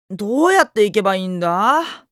どうやって行けばいいんだ？